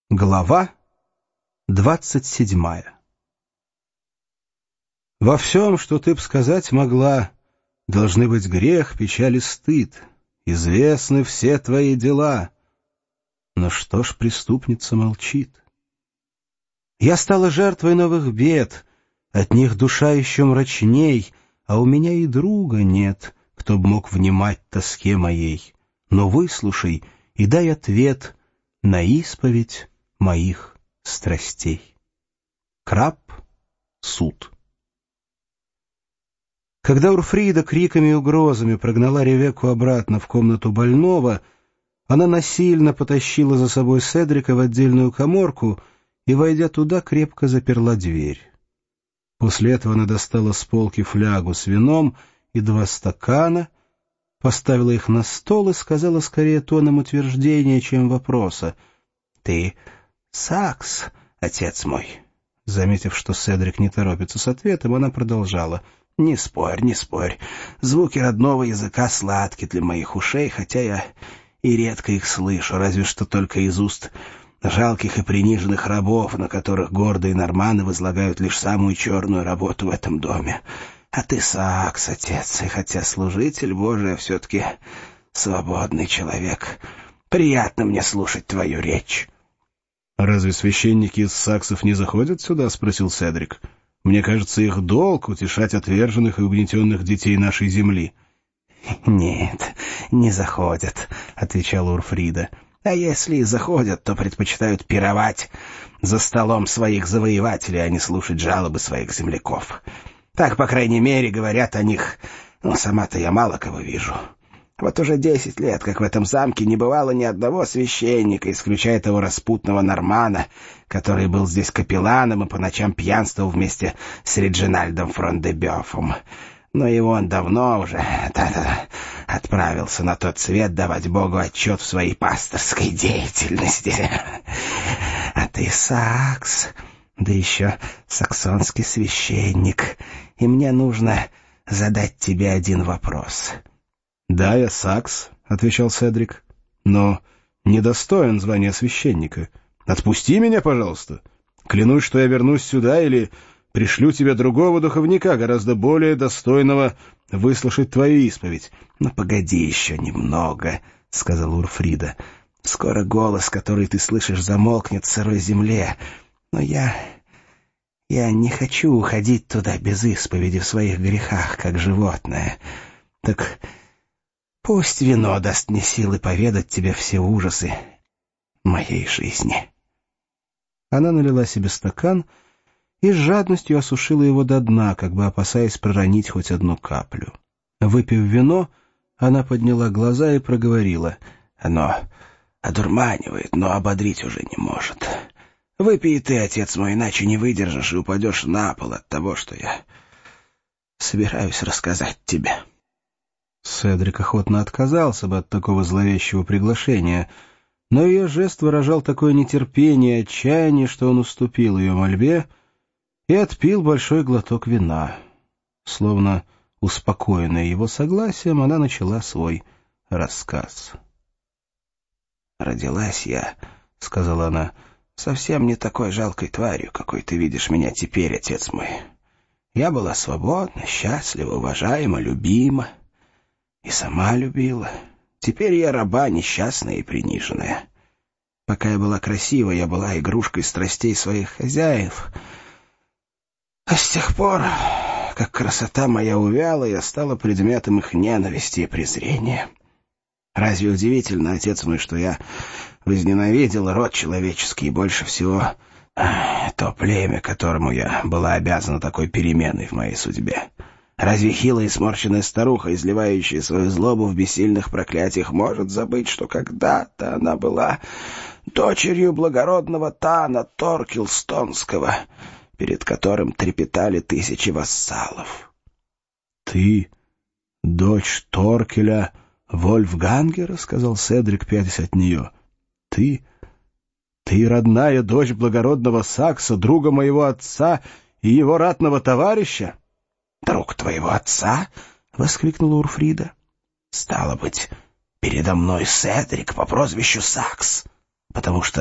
Глава 27. Во всем, что ты б сказать могла, должны быть грех, печаль и стыд. Известны все твои дела. Но что ж преступница молчит? Я стала жертвой новых бед, от них душа еще мрачней, а у меня и друга нет, кто б мог внимать тоске моей. Но выслушай и дай ответ на исповедь моих страстей. Краб. Суд. Когда Урфрида криками и угрозами прогнала Ревекку обратно в комнату больного, она насильно потащила за собой Седрика в отдельную каморку и, войдя туда, крепко заперла дверь. После этого она достала с полки флягу с вином и 2 стакана, поставила их на стол и сказала скорее тоном утверждения, чем вопроса: «Ты Сакс, отец мой». Заметив, что Седрик не торопится с ответом, она продолжала: «Не спорь, не спорь. Звуки родного языка сладки для моих ушей, хотя я и редко их слышу, разве что только из уст жалких и приниженных рабов, на которых гордые норманы возлагают лишь самую черную работу в этом доме. А ты Сакс, отец, и хотя служитель Божий, а все-таки свободный человек. Приятно мне слушать твою речь». «Разве священники из саксов не заходят сюда?» — спросил Седрик. «Мне кажется, их долг — утешать отверженных и угнетенных детей нашей земли». «Нет, не заходят», — отвечала Урфрида. «А если и заходят, то предпочитают пировать за столом своих завоевателей, а не слушать жалобы своих земляков. Так, по крайней мере, говорят о них, но сама-то я мало кого вижу». Вот уже 10 лет, как в этом замке не бывало ни одного священника, исключая того распутного нормана, который был здесь капелланом и по ночам пьянствовал вместе с Реджинальдом Фрон-де-Бёфом. Но и он давно уже отправился на тот свет давать Богу отчет в своей пасторской деятельности. А ты Сакс, да еще саксонский священник, и мне нужно задать тебе один вопрос». «Да, я Сакс», — отвечал Седрик, — «но недостоин звания священника. Отпусти меня, пожалуйста. Клянусь, что я вернусь сюда или пришлю тебе другого духовника, гораздо более достойного выслушать твою исповедь». «Ну, погоди еще немного», — сказала Урфрида. «Скоро голос, который ты слышишь, замолкнет в сырой земле. Но я не хочу уходить туда без исповеди в своих грехах, как животное. Так пусть вино даст мне силы поведать тебе все ужасы моей жизни». Она налила себе стакан и с жадностью осушила его до дна, как бы опасаясь проронить хоть одну каплю. Выпив вино, она подняла глаза и проговорила: «Оно одурманивает, но ободрить уже не может. Выпей ты, отец мой, иначе не выдержишь и упадешь на пол от того, что я собираюсь рассказать тебе». Седрик охотно отказался бы от такого зловещего приглашения, но ее жест выражал такое нетерпение и отчаяние, что он уступил ее мольбе и отпил большой глоток вина. Словно успокоенная его согласием, она начала свой рассказ. «Родилась я, — сказала она, — совсем не такой жалкой тварью, какой ты видишь меня теперь, отец мой. Я была свободна, счастлива, уважаема, любима. И сама любила. Теперь я раба, несчастная и приниженная. Пока я была красива, я была игрушкой страстей своих хозяев. А с тех пор, как красота моя увяла, я стала предметом их ненависти и презрения. Разве удивительно, отец мой, что я возненавидела род человеческий и больше всего то племя, которому я была обязана такой переменой в моей судьбе? Разве хилая и сморщенная старуха, изливающая свою злобу в бессильных проклятиях, может забыть, что когда-то она была дочерью благородного Тана Торкилстонского, перед которым трепетали 1000 вассалов? «Ты дочь Торкеля Вольфгангера?» — сказал Седрик, пятясь от нее. Ты родная дочь благородного Сакса, друга моего отца и его ратного товарища?» «Друг твоего отца?» — воскликнула Урфрида. «Стало быть, передо мной Седрик по прозвищу Сакс, потому что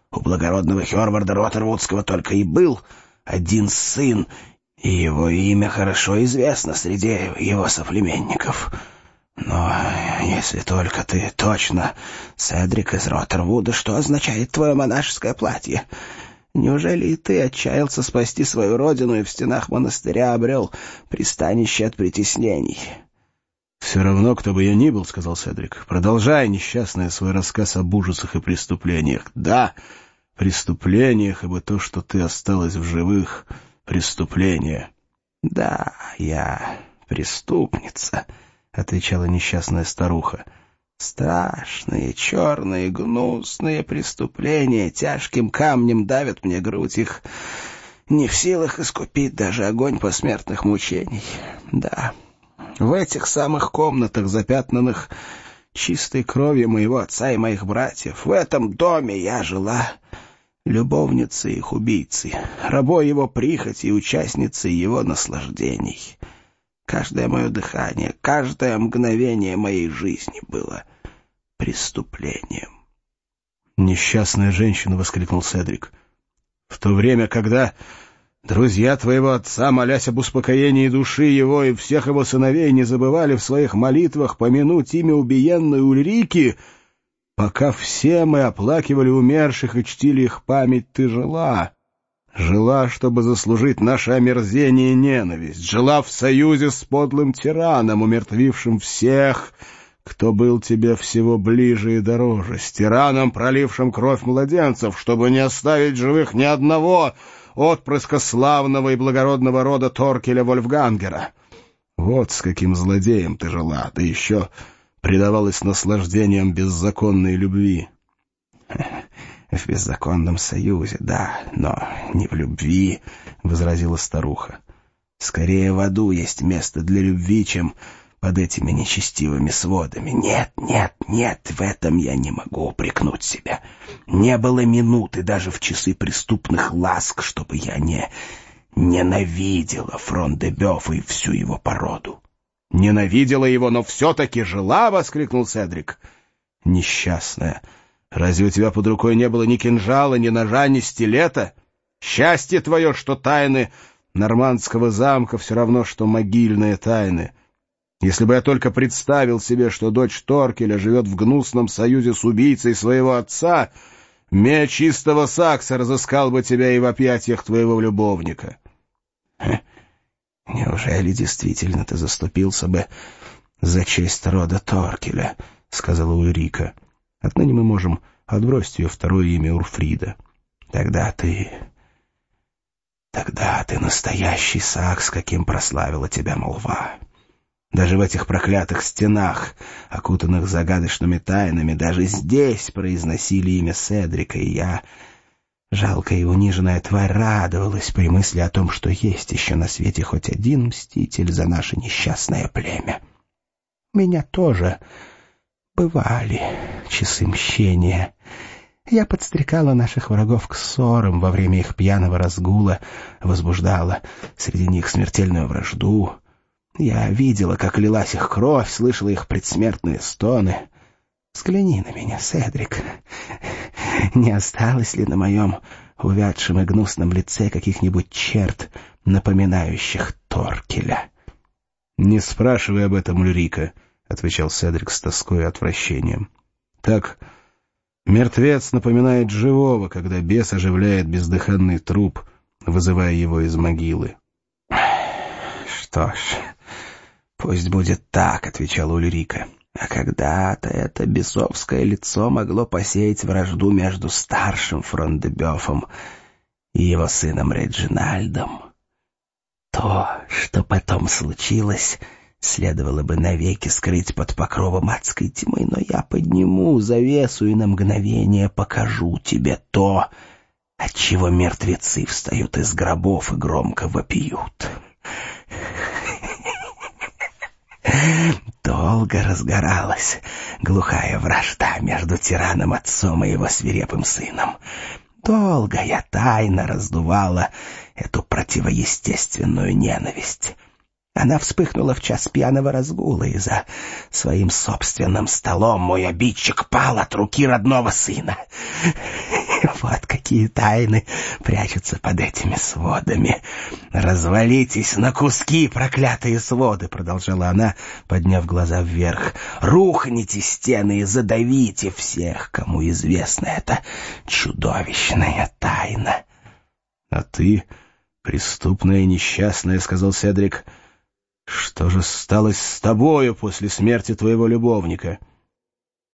У благородного Хёрварда Роттервудского только и был один сын, и его имя хорошо известно среди его соплеменников. Но если только ты точно Седрик из Роттервуда, что означает твое монашеское платье? Неужели и ты отчаялся спасти свою родину и в стенах монастыря обрел пристанище от притеснений?» «Все равно, кто бы я ни был, — сказал Седрик, — продолжай, несчастный, свой рассказ об ужасах и преступлениях. Да, преступлениях, ибо то, что ты осталась в живых, — преступление». «Да, я преступница», — отвечала несчастная старуха. «Страшные, черные, гнусные преступления тяжким камнем давят мне грудь, их не в силах искупить даже огонь посмертных мучений. Да, в этих самых комнатах, запятнанных чистой кровью моего отца и моих братьев, в этом доме я жила любовницей их убийцы, рабой его прихоти и участницей его наслаждений. Каждое мое дыхание, каждое мгновение моей жизни было преступлением». «Несчастная женщина!» — воскликнул Седрик. «В то время, когда друзья твоего отца, молясь об успокоении души его и всех его сыновей, не забывали в своих молитвах помянуть имя убиенной Ульрики, пока все мы оплакивали умерших и чтили их память, ты жила. Жила, чтобы заслужить наше омерзение и ненависть. Жила в союзе с подлым тираном, умертвившим всех, кто был тебе всего ближе и дороже, с тираном, пролившим кровь младенцев, чтобы не оставить живых ни одного отпрыска славного и благородного рода Торкеля Вольфгангера. Вот с каким злодеем ты жила, да еще предавалась наслаждениям беззаконной любви». «В беззаконном союзе, да, но не в любви», — возразила старуха. «Скорее в аду есть место для любви, чем под этими нечестивыми сводами. Нет, нет, нет, в этом я не могу упрекнуть себя. Не было минуты даже в часы преступных ласк, чтобы я не ненавидела Фрон-де-Бёфа и всю его породу». «Ненавидела его, но все-таки жила!» — воскликнул Седрик. «Несчастная! Разве у тебя под рукой не было ни кинжала, ни ножа, ни стилета? Счастье твое, что тайны нормандского замка все равно, что могильные тайны. Если бы я только представил себе, что дочь Торкеля живет в гнусном союзе с убийцей своего отца, меч чистого сакса разыскал бы тебя и в объятиях твоего любовника». «Неужели действительно ты заступился бы за честь рода Торкеля?» — сказала Ульрика. «Отныне мы можем отбросить ее второе имя Урфрида. Тогда ты настоящий сакс, каким прославила тебя молва. Даже в этих проклятых стенах, окутанных загадочными тайнами, даже здесь произносили имя Седрика, и я, жалкая и униженная тварь, радовалась при мысли о том, что есть еще на свете хоть один мститель за наше несчастное племя. У меня тоже бывали часы мщения. Я подстрекала наших врагов к ссорам во время их пьяного разгула, возбуждала среди них смертельную вражду. Я видела, как лилась их кровь, слышала их предсмертные стоны. Взгляни на меня, Седрик. Не осталось ли на моем увядшем и гнусном лице каких-нибудь черт, напоминающих Торкеля? — Не спрашивай об этом, Ульрика, — отвечал Седрик с тоской и отвращением. — Так, мертвец напоминает живого, когда бес оживляет бездыханный труп, вызывая его из могилы. — Что ж, пусть будет так, — отвечала Ульрика. А когда-то это бесовское лицо могло посеять вражду между старшим Фрон-де-Бёфом и его сыном Реджинальдом. То, что потом случилось, следовало бы навеки скрыть под покровом адской тьмы, но я подниму завесу и на мгновение покажу тебе то, от чего мертвецы встают из гробов и громко вопиют. Долго разгоралась глухая вражда между тираном-отцом и его свирепым сыном. Долго я тайно раздувала эту противоестественную ненависть. Она вспыхнула в час пьяного разгула, и за своим собственным столом мой обидчик пал от руки родного сына. Вот какие тайны прячутся под этими сводами. «Развалитесь на куски, проклятые своды!» — продолжала она, подняв глаза вверх. «Рухните стены и задавите всех, кому известна эта чудовищная тайна!» «А ты, преступная и несчастная, — сказал Седрик, — что же сталось с тобою после смерти твоего любовника?»